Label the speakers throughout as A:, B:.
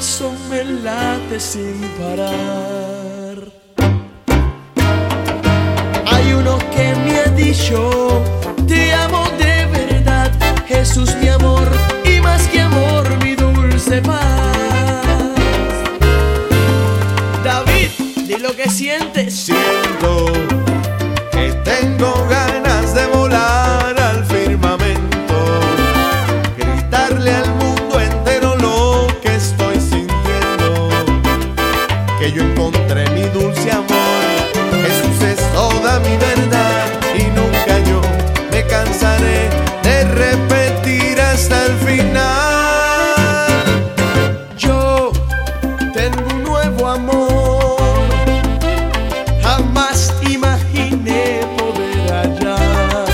A: corazón me late sin parar. Hay uno que me ha dicho: te amo de verdad, Jesús mi amor, y más que amor mi dulce paz. David, di lo que sientes.
B: Siento que tengo ganas de volar al firmamento, gritarle al mundo entero lo que estoy sintiendo, que yo encontré mi dulce amor, Jesús es toda mi verdad, y nunca yo me cansaré de repetir hasta el final.
A: Yo tengo un nuevo amor, jamás imaginé poder hallar.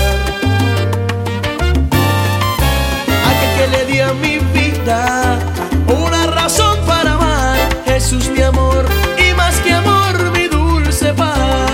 A: Aquel que le di a mi vida una razón para amar, Jesús mi amor, y más que amor mi dulce paz.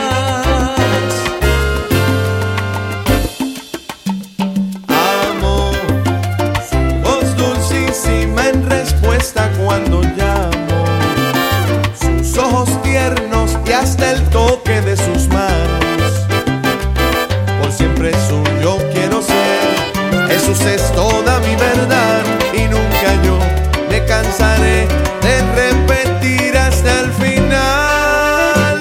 B: Amo su voz dulcísima en respuesta cuando llamo, sus ojos tiernos y hasta el toque de sus manos. Por siempre suyo quiero ser, Jesús es toda mi verdad, y nunca yo me cansaré de repetir hasta el final.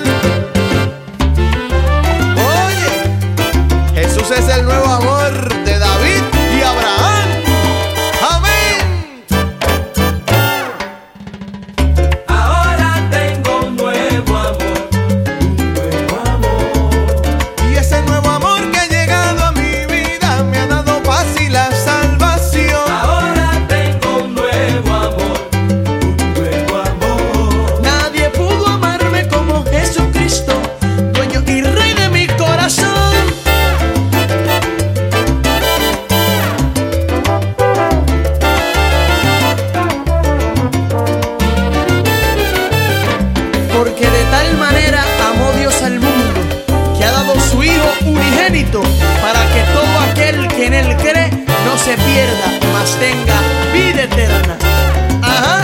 B: Oye, Jesús es el nuevo amor de David y Abraham. Amén.
A: Ahora tengo un nuevo amor, un nuevo amor.
B: Y ese nuevo amor que ha llegado a mi vida me ha dado paz y la salvación.
A: Ahora tengo un nuevo amor, un nuevo amor. Nadie pudo amarme como Jesucristo, dueño y rey de mi corazón. Porque de tal manera amó Dios al mundo, que ha dado su Hijo unigénito, para que todo aquel que en Él cree no se pierda, mas tenga vida eterna. Ajá.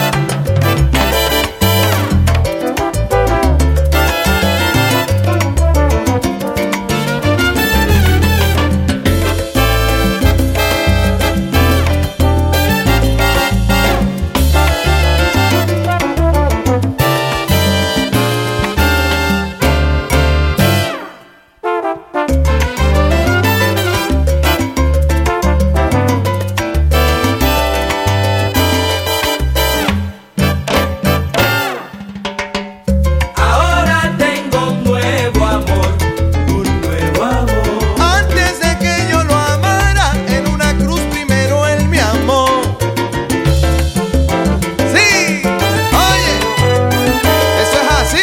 A: Ahora tengo un nuevo amor, un nuevo amor.
B: Antes de que yo lo amara, en una cruz primero Él me amó. Sí, oye, eso es así.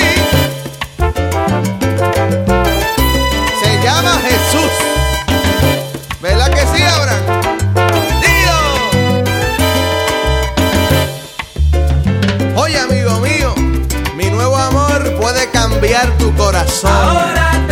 B: Se llama Jesús. ¿Verdad que sí, Abraham? ¡Dilo! Oye, amigo mío, mi nuevo amor puede cambiar tu corazón.
A: Ahora